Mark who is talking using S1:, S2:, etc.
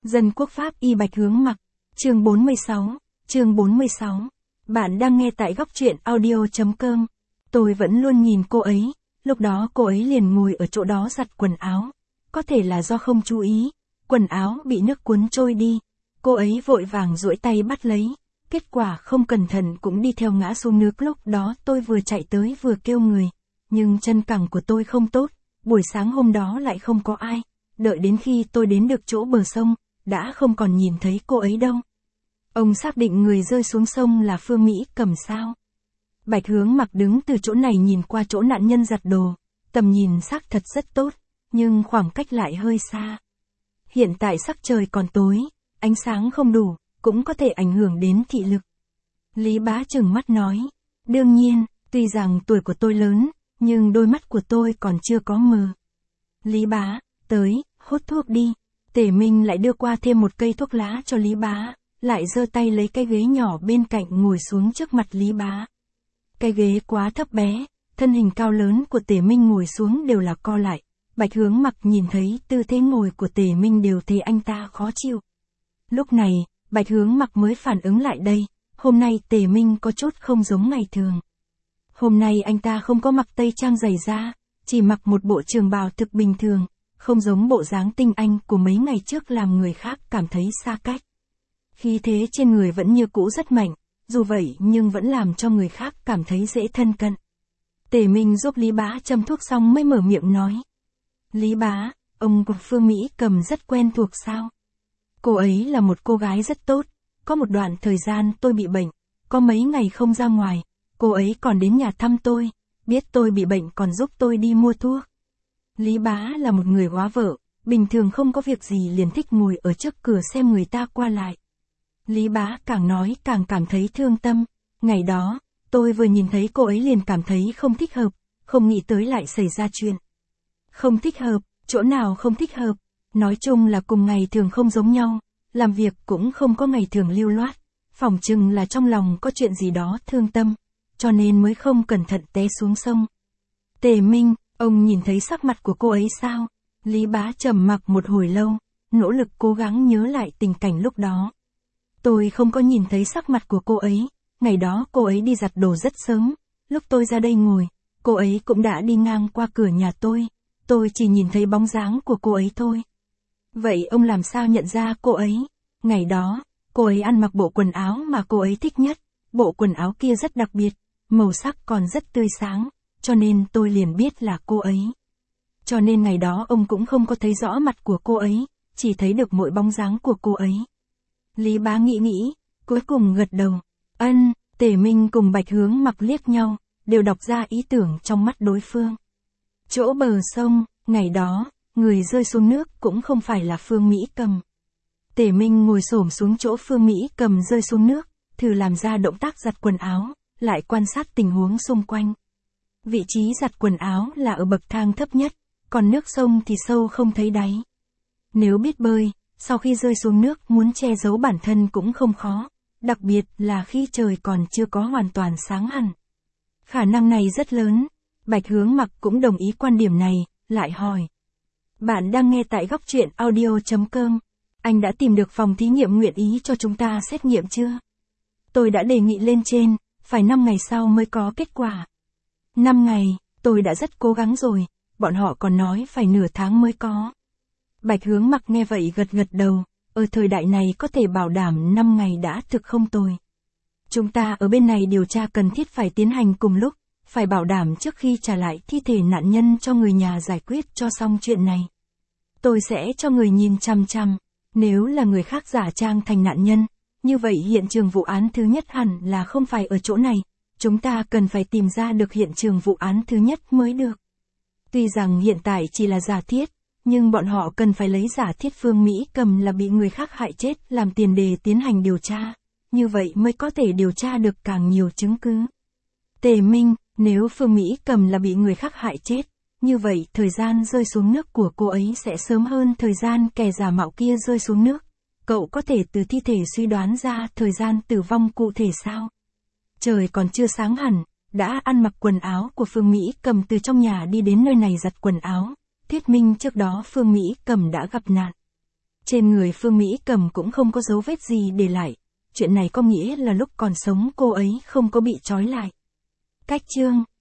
S1: Dân quốc Pháp y Bạch Hướng Mặc, chương 46. Bạn đang nghe tại góc truyện audio.com. Tôi vẫn luôn nhìn cô ấy, lúc đó cô ấy liền ngồi ở chỗ đó giặt quần áo. Có thể là do không chú ý, quần áo bị nước cuốn trôi đi. Cô ấy vội vàng duỗi tay bắt lấy, kết quả không cẩn thận cũng đi theo ngã xuống nước. Lúc đó tôi vừa chạy tới vừa kêu người, nhưng chân cẳng của tôi không tốt, buổi sáng hôm đó lại không có ai. Đợi đến khi tôi đến được chỗ bờ sông, đã không còn nhìn thấy cô ấy đâu. Ông xác định người rơi xuống sông là Phương Mỹ Cầm sao? Bạch Hướng Mặc đứng từ chỗ này nhìn qua chỗ nạn nhân giặt đồ, tầm nhìn xác thật rất tốt, nhưng khoảng cách lại hơi xa. Hiện tại sắc trời còn tối, ánh sáng không đủ, cũng có thể ảnh hưởng đến thị lực. Lý Bá trừng mắt nói, đương nhiên, tuy rằng tuổi của tôi lớn, nhưng đôi mắt của tôi còn chưa có mờ. Lý Bá, tới, hút thuốc đi. Tề Minh lại đưa qua thêm một cây thuốc lá cho Lý Bá, lại giơ tay lấy cái ghế nhỏ bên cạnh ngồi xuống trước mặt Lý Bá. Cái ghế quá thấp bé, thân hình cao lớn của Tề Minh ngồi xuống đều là co lại. Bạch Hướng Mặc nhìn thấy tư thế ngồi của Tề Minh đều thấy anh ta khó chịu. Lúc này, Bạch Hướng Mặc mới phản ứng lại đây, hôm nay Tề Minh có chút không giống ngày thường. Hôm nay anh ta không có mặc tây trang dày da, chỉ mặc một bộ trường bào thực bình thường, không giống bộ dáng tinh anh của mấy ngày trước làm người khác cảm thấy xa cách. Khí thế trên người vẫn như cũ rất mạnh, dù vậy nhưng vẫn làm cho người khác cảm thấy dễ thân cận. Tề Minh giúp Lý Bá châm thuốc xong mới mở miệng nói. Lý Bá, ông của Phương Mỹ Cầm rất quen thuộc sao? Cô ấy là một cô gái rất tốt, có một đoạn thời gian tôi bị bệnh, có mấy ngày không ra ngoài, cô ấy còn đến nhà thăm tôi, biết tôi bị bệnh còn giúp tôi đi mua thuốc. Lý Bá là một người góa vợ, bình thường không có việc gì liền thích ngồi ở trước cửa xem người ta qua lại. Lý Bá càng nói càng cảm thấy thương tâm, ngày đó, tôi vừa nhìn thấy cô ấy liền cảm thấy không thích hợp, không nghĩ tới lại xảy ra chuyện. Không thích hợp, chỗ nào không thích hợp, nói chung là cùng ngày thường không giống nhau, làm việc cũng không có ngày thường lưu loát, phỏng chừng là trong lòng có chuyện gì đó thương tâm, cho nên mới không cẩn thận té xuống sông. Tề Minh, ông nhìn thấy sắc mặt của cô ấy sao? Lý Bá trầm mặc một hồi lâu, nỗ lực cố gắng nhớ lại tình cảnh lúc đó. Tôi không có nhìn thấy sắc mặt của cô ấy, ngày đó cô ấy đi giặt đồ rất sớm, lúc tôi ra đây ngồi, cô ấy cũng đã đi ngang qua cửa nhà tôi chỉ nhìn thấy bóng dáng của cô ấy thôi. Vậy ông làm sao nhận ra cô ấy? Ngày đó, cô ấy ăn mặc bộ quần áo mà cô ấy thích nhất, bộ quần áo kia rất đặc biệt, màu sắc còn rất tươi sáng, cho nên tôi liền biết là cô ấy. Cho nên ngày đó ông cũng không có thấy rõ mặt của cô ấy, chỉ thấy được mỗi bóng dáng của cô ấy. Lý Bá nghĩ, cuối cùng gật đầu. Ân, Tề Minh cùng Bạch Hướng Mặc liếc nhau, đều đọc ra ý tưởng trong mắt đối phương. Chỗ bờ sông, ngày đó, người rơi xuống nước cũng không phải là Phương Mỹ Cầm. Tề Minh ngồi xổm xuống chỗ Phương Mỹ Cầm rơi xuống nước, thử làm ra động tác giặt quần áo, lại quan sát tình huống xung quanh. Vị trí giặt quần áo là ở bậc thang thấp nhất, còn nước sông thì sâu không thấy đáy. Nếu biết bơi, sau khi rơi xuống nước muốn che giấu bản thân cũng không khó, đặc biệt là khi trời còn chưa có hoàn toàn sáng hẳn. Khả năng này rất lớn, Bạch Hướng Mặc cũng đồng ý quan điểm này, lại hỏi. Bạn đang nghe tại góc truyện audio.com, anh đã tìm được phòng thí nghiệm nguyện ý cho chúng ta xét nghiệm chưa? Tôi đã đề nghị lên trên, phải 5 ngày sau mới có kết quả. 5 ngày, tôi đã rất cố gắng rồi, bọn họ còn nói phải nửa tháng mới có. Bạch Hướng Mặc nghe vậy gật đầu, ở thời đại này có thể bảo đảm 5 ngày đã thực không tồi. Chúng ta ở bên này điều tra cần thiết phải tiến hành cùng lúc, phải bảo đảm trước khi trả lại thi thể nạn nhân cho người nhà giải quyết cho xong chuyện này. Tôi sẽ cho người nhìn chằm chằm, nếu là người khác giả trang thành nạn nhân, như vậy hiện trường vụ án thứ nhất hẳn là không phải ở chỗ này, chúng ta cần phải tìm ra được hiện trường vụ án thứ nhất mới được. Tuy rằng hiện tại chỉ là giả thiết, nhưng bọn họ cần phải lấy giả thiết Phương Mỹ Cầm là bị người khác hại chết làm tiền đề tiến hành điều tra, như vậy mới có thể điều tra được càng nhiều chứng cứ. Tề Minh, nếu Phương Mỹ Cầm là bị người khác hại chết, như vậy thời gian rơi xuống nước của cô ấy sẽ sớm hơn thời gian kẻ giả mạo kia rơi xuống nước. Cậu có thể từ thi thể suy đoán ra thời gian tử vong cụ thể sao? Trời còn chưa sáng hẳn, đã ăn mặc quần áo của Phương Mỹ Cầm từ trong nhà đi đến nơi này giặt quần áo, thuyết minh trước đó Phương Mỹ Cầm đã gặp nạn. Trên người Phương Mỹ Cầm cũng không có dấu vết gì để lại. Chuyện này có nghĩa là lúc còn sống cô ấy không có bị trói lại. Cách chương